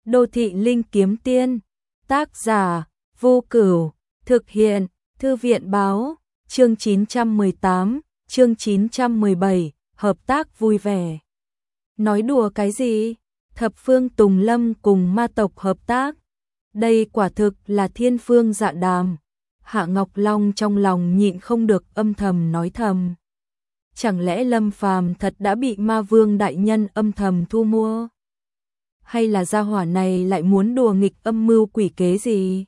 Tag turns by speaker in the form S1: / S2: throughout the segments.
S1: Đô thị linh kiếm tiên, tác giả, Vô Cửu, thực hiện, Thư viện báo, chương 918, chương 917, hợp tác vui vẻ. Nói đùa cái gì? Thập phương Tùng Lâm cùng ma tộc hợp tác. Đây quả thực là thiên phương dạ đàm. Hạ Ngọc Long trong lòng nhịn không được âm thầm nói thầm. Chẳng lẽ Lâm Phàm thật đã bị ma vương đại nhân âm thầm thu mua? Hay là gia hỏa này lại muốn đùa nghịch âm mưu quỷ kế gì?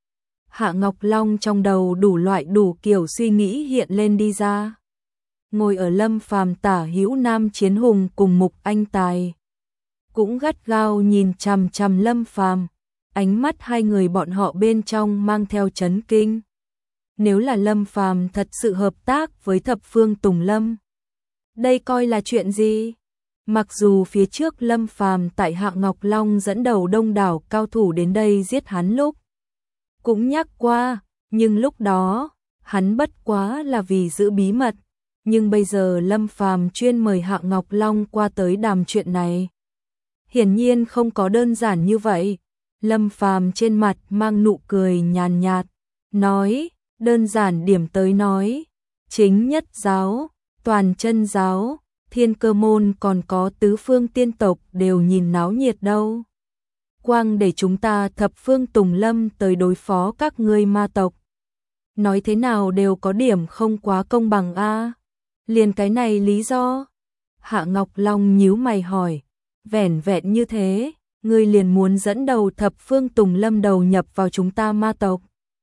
S1: Hạ Ngọc Long trong đầu đủ loại đủ kiểu suy nghĩ hiện lên đi ra. Ngồi ở Lâm Phàm tả hữu Nam Chiến Hùng cùng Mục Anh Tài, cũng gắt gao nhìn chằm chằm Lâm Phàm, ánh mắt hai người bọn họ bên trong mang theo chấn kinh. Nếu là Lâm Phàm thật sự hợp tác với thập phương Tùng Lâm, đây coi là chuyện gì? Mặc dù phía trước Lâm Phàm tại Hạ Ngọc Long dẫn đầu đông đảo cao thủ đến đây giết hắn lúc cũng nhắc qua, nhưng lúc đó hắn bất quá là vì giữ bí mật, nhưng bây giờ Lâm Phàm chuyên mời Hạ Ngọc Long qua tới đàm chuyện này. Hiển nhiên không có đơn giản như vậy. Lâm Phàm trên mặt mang nụ cười nhàn nhạt, nói, đơn giản điểm tới nói, chính nhất giáo, toàn chân giáo, Thiên Cơ môn còn có tứ phương tiên tộc đều nhìn náo nhiệt đâu. Quang để chúng ta thập phương Tùng Lâm tới đối phó các ngươi ma tộc, nói thế nào đều có điểm không quá công bằng a. Liền cái này lý do? Hạ Ngọc Long nhíu mày hỏi, vẻn vẹn như thế, ngươi liền muốn dẫn đầu thập phương Tùng Lâm đầu nhập vào chúng ta ma tộc?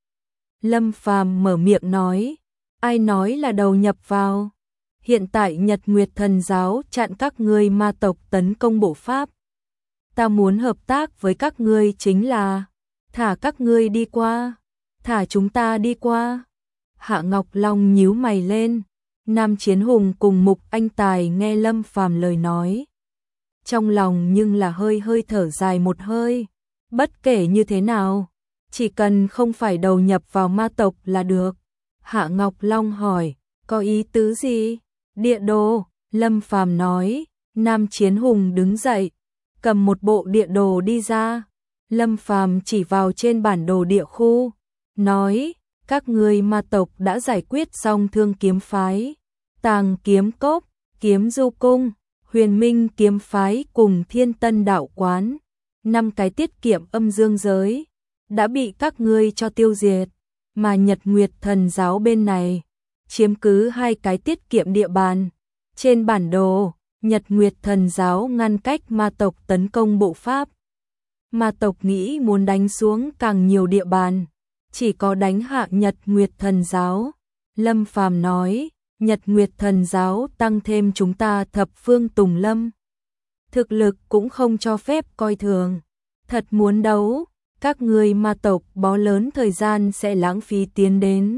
S1: Lâm Phàm mở miệng nói, ai nói là đầu nhập vào? Hiện tại Nhật Nguyệt Thần giáo chặn các ngươi ma tộc tấn công bộ pháp. Ta muốn hợp tác với các ngươi chính là thả các ngươi đi qua, thả chúng ta đi qua. Hạ Ngọc Long nhíu mày lên. Nam Chiến Hùng cùng Mục Anh Tài nghe Lâm Phàm lời nói, trong lòng nhưng là hơi hơi thở dài một hơi. Bất kể như thế nào, chỉ cần không phải đầu nhập vào ma tộc là được. Hạ Ngọc Long hỏi, có ý tứ gì? Địa đồ, Lâm Phàm nói. Nam Chiến Hùng đứng dậy, cầm một bộ địa đồ đi ra. Lâm Phàm chỉ vào trên bản đồ địa khu, nói, các ngươi ma tộc đã giải quyết xong Thương Kiếm phái, Tàng Kiếm cốc, Kiếm Du cung, Huyền Minh kiếm phái cùng Thiên Tân đạo quán. 5 cái tiết kiệm âm dương giới đã bị các ngươi cho tiêu diệt, mà Nhật Nguyệt Thần giáo bên này chiếm cứ 2 cái tiết kiệm địa bàn. Trên bản đồ, Nhật Nguyệt Thần giáo ngăn cách ma tộc tấn công bộ pháp. Ma tộc nghĩ muốn đánh xuống càng nhiều địa bàn, chỉ có đánh hạ Nhật Nguyệt Thần giáo. Lâm Phàm nói, Nhật Nguyệt Thần giáo tăng thêm chúng ta thập phương Tùng Lâm, thực lực cũng không cho phép coi thường. Thật muốn đấu, các ngươi ma tộc bó lớn thời gian sẽ lãng phí tiến đến.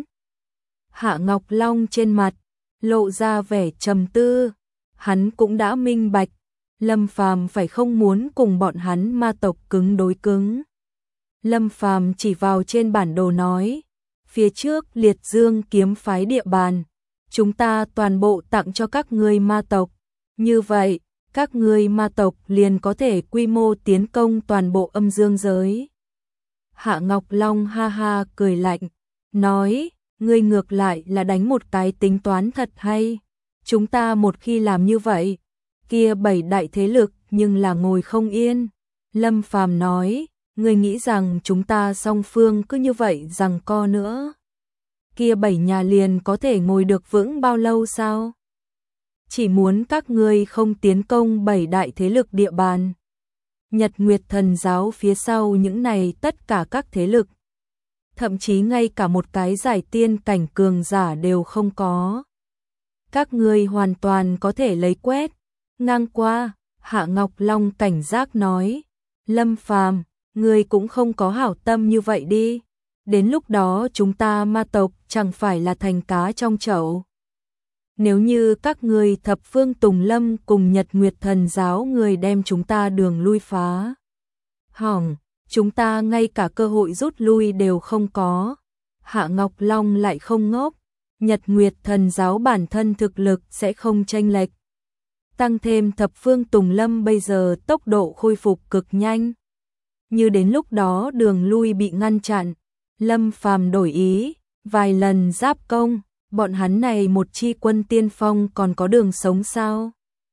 S1: Hạ Ngọc Long trên mặt lộ ra vẻ trầm tư, hắn cũng đã minh bạch, Lâm Phàm phải không muốn cùng bọn hắn ma tộc cứng đối cứng. Lâm Phàm chỉ vào trên bản đồ nói, phía trước Liệt Dương kiếm phái địa bàn, chúng ta toàn bộ tặng cho các ngươi ma tộc. Như vậy, các ngươi ma tộc liền có thể quy mô tiến công toàn bộ âm dương giới. Hạ Ngọc Long ha ha cười lạnh, nói, ngươi ngược lại là đánh một cái tính toán thật hay. Chúng ta một khi làm như vậy, kia 7 đại thế lực nhưng là ngồi không yên. Lâm Phàm nói, ngươi nghĩ rằng chúng ta song phương cứ như vậy giằng co nữa, kia 7 nhà liền có thể ngồi được vững bao lâu sao? Chỉ muốn các ngươi không tiến công 7 đại thế lực địa bàn. Nhật Nguyệt Thần giáo phía sau những này tất cả các thế lực, thậm chí ngay cả một cái giải tiên cảnh cường giả đều không có. Các ngươi hoàn toàn có thể lấy quét ngang qua. Hạ Ngọc Long cảnh giác nói, Lâm Phàm, ngươi cũng không có hảo tâm như vậy đi. Đến lúc đó chúng ta ma tộc chẳng phải là thành cá trong chậu. Nếu như các ngươi thập phương Tùng Lâm cùng Nhật Nguyệt Thần giáo người đem chúng ta đường lui phá hỏng, chúng ta ngay cả cơ hội rút lui đều không có. Hạ Ngọc Long lại không ngốc, Nhật Nguyệt Thần giáo bản thân thực lực sẽ không chênh lệch. Tăng thêm thập phương Tùng Lâm bây giờ tốc độ khôi phục cực nhanh. như đến lúc đó đường lui bị ngăn chặn, Lâm Phàm đổi ý, vài lần giáp công, bọn hắn này một chi quân tiên phong còn có đường sống sao?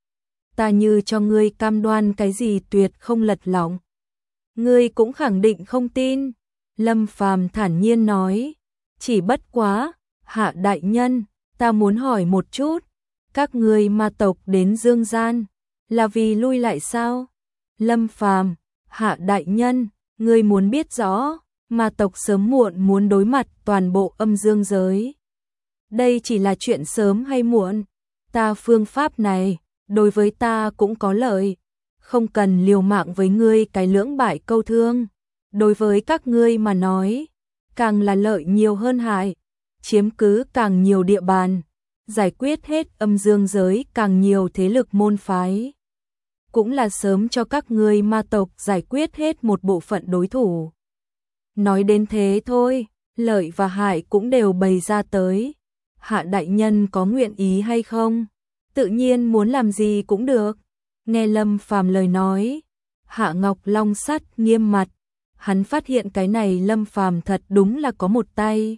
S1: Ta như cho ngươi cam đoan cái gì tuyệt không lật lọng. Ngươi cũng khẳng định không tin. Lâm Phàm thản nhiên nói, chỉ bất quá, Hạ đại nhân, ta muốn hỏi một chút, các ngươi ma tộc đến Dương Gian, là vì lui lại sao? Lâm Phàm, Hạ đại nhân, ngươi muốn biết rõ, ma tộc sớm muộn muốn đối mặt toàn bộ âm dương giới. Đây chỉ là chuyện sớm hay muộn, ta phương pháp này, đối với ta cũng có lợi, không cần liều mạng với ngươi cái lưỡng bại câu thương. Đối với các ngươi mà nói, càng là lợi nhiều hơn hại, chiếm cứ càng nhiều địa bàn, giải quyết hết âm dương giới càng nhiều thế lực môn phái. Cũng là sớm cho các ngươi ma tộc giải quyết hết một bộ phận đối thủ. Nói đến thế thôi, lợi và hại cũng đều bày ra tới. Hạ đại nhân có nguyện ý hay không? Tự nhiên muốn làm gì cũng được. Nghe Lâm Phàm lời nói, Hạ Ngọc Long sắt nghiêm mặt. Hắn phát hiện cái này Lâm Phàm thật đúng là có một tay.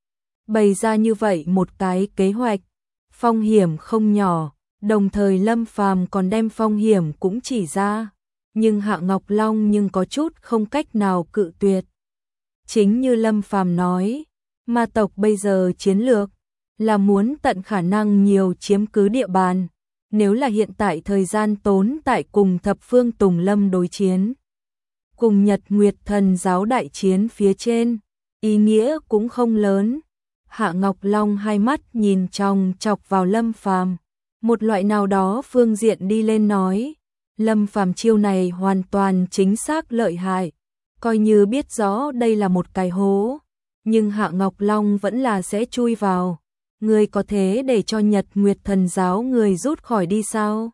S1: Bày ra như vậy một cái kế hoạch, phong hiểm không nhỏ, đồng thời Lâm Phàm còn đem phong hiểm cũng chỉ ra, nhưng Hạ Ngọc Long nhưng có chút không cách nào cự tuyệt. Chính như Lâm Phàm nói, ma tộc bây giờ chiến lược là muốn tận khả năng nhiều chiếm cứ địa bàn, nếu là hiện tại thời gian tốn tại cùng thập phương Tùng Lâm đối chiến, cùng Nhật Nguyệt Thần giáo đại chiến phía trên, ý nghĩa cũng không lớn. Hạ Ngọc Long hai mắt nhìn chòng chọc vào Lâm Phàm, một loại nào đó phương diện đi lên nói, Lâm Phàm chiêu này hoàn toàn chính xác lợi hại, coi như biết rõ đây là một cái hố, nhưng Hạ Ngọc Long vẫn là sẽ chui vào. Người có thế để cho Nhật Nguyệt Thần giáo người rút khỏi đi sao?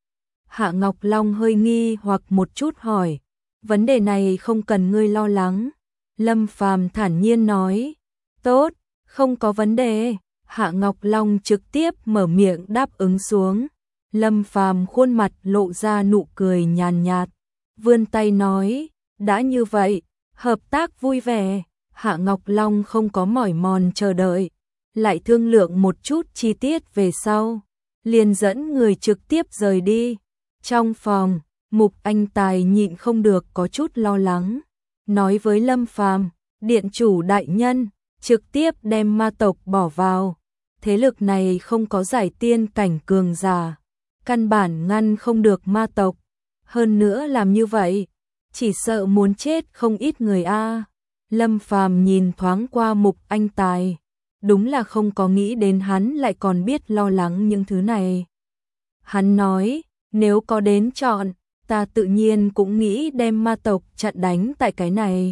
S1: Hạ Ngọc Long hơi nghi hoặc một chút hỏi, vấn đề này không cần ngươi lo lắng. Lâm Phàm thản nhiên nói, tốt, không có vấn đề. Hạ Ngọc Long trực tiếp mở miệng đáp ứng xuống. Lâm Phàm khuôn mặt lộ ra nụ cười nhàn nhạt, vươn tay nói, đã như vậy, hợp tác vui vẻ. Hạ Ngọc Long không có mỏi mòn chờ đợi, lại thương lượng một chút chi tiết về sau, liền dẫn người trực tiếp rời đi. Trong phòng, Mục Anh Tài nhịn không được có chút lo lắng, nói với Lâm Phàm, điện chủ đại nhân, trực tiếp đem ma tộc bỏ vào, thế lực này không có giải tiên cảnh cường giả, căn bản ngăn không được ma tộc, hơn nữa làm như vậy, chỉ sợ muốn chết không ít người a. Lâm Phàm nhìn thoáng qua Mục Anh Tài, đúng là không có nghĩ đến hắn lại còn biết lo lắng những thứ này. Hắn nói, nếu có đến chọn, ta tự nhiên cũng nghĩ đem ma tộc chặn đánh tại cái này.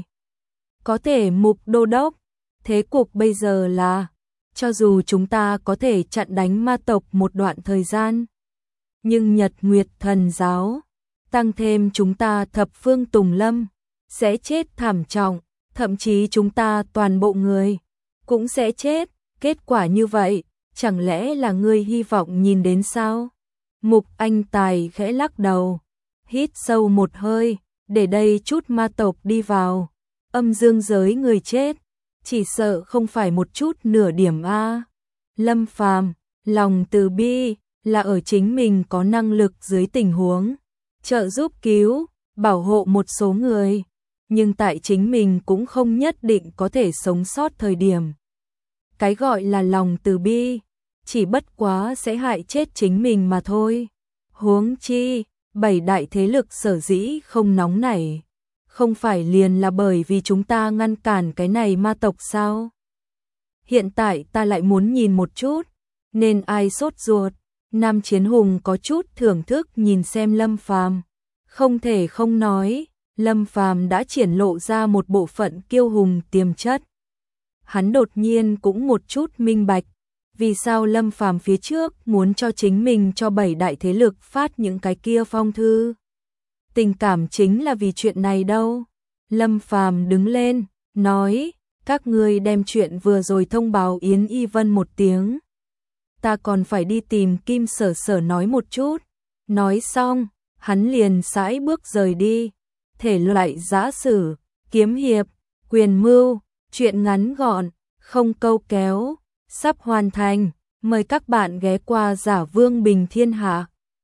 S1: Có thể Mục đô đốc, thế cục bây giờ là, cho dù chúng ta có thể chặn đánh ma tộc một đoạn thời gian, nhưng Nhật Nguyệt Thần giáo, tăng thêm chúng ta thập phương Tùng Lâm, sẽ chết thảm trọng, thậm chí chúng ta toàn bộ người cũng sẽ chết. Kết quả như vậy, chẳng lẽ là ngươi hy vọng nhìn đến sao? Mục Anh Tài khẽ lắc đầu, hít sâu một hơi, để đây chút ma tộc đi vào, âm dương giới người chết, chỉ sợ không phải một chút nửa điểm a. Lâm Phàm, lòng từ bi là ở chính mình có năng lực dưới tình huống trợ giúp cứu, bảo hộ một số người, nhưng tại chính mình cũng không nhất định có thể sống sót thời điểm. Cái gọi là lòng từ bi, chỉ bất quá sẽ hại chết chính mình mà thôi. Huống chi, 7 đại thế lực sở dĩ không nóng nảy, không phải liền là bởi vì chúng ta ngăn cản cái này ma tộc sao? Hiện tại ta lại muốn nhìn một chút, nên ai sốt ruột? Nam Chiến Hùng có chút thưởng thức nhìn xem Lâm Phàm, không thể không nói, Lâm Phàm đã triển lộ ra một bộ phận kiêu hùng tiềm chất. Hắn đột nhiên cũng một chút minh bạch, vì sao Lâm Phàm phía trước muốn cho chính mình cho 7 đại thế lực phát những cái kia phong thư. Tình cảm chính là vì chuyện này đâu. Lâm Phàm đứng lên, nói, các ngươi đem chuyện vừa rồi thông báo Yến Y Vân một tiếng. Ta còn phải đi tìm Kim Sở Sở nói một chút. Nói xong, hắn liền sải bước rời đi. thể loại giã sử, kiếm hiệp, quyền mưu, truyện ngắn gọn, không câu kéo, sắp hoàn thành. Mời các bạn ghé qua Giả Vương Bình Thiên Hạ.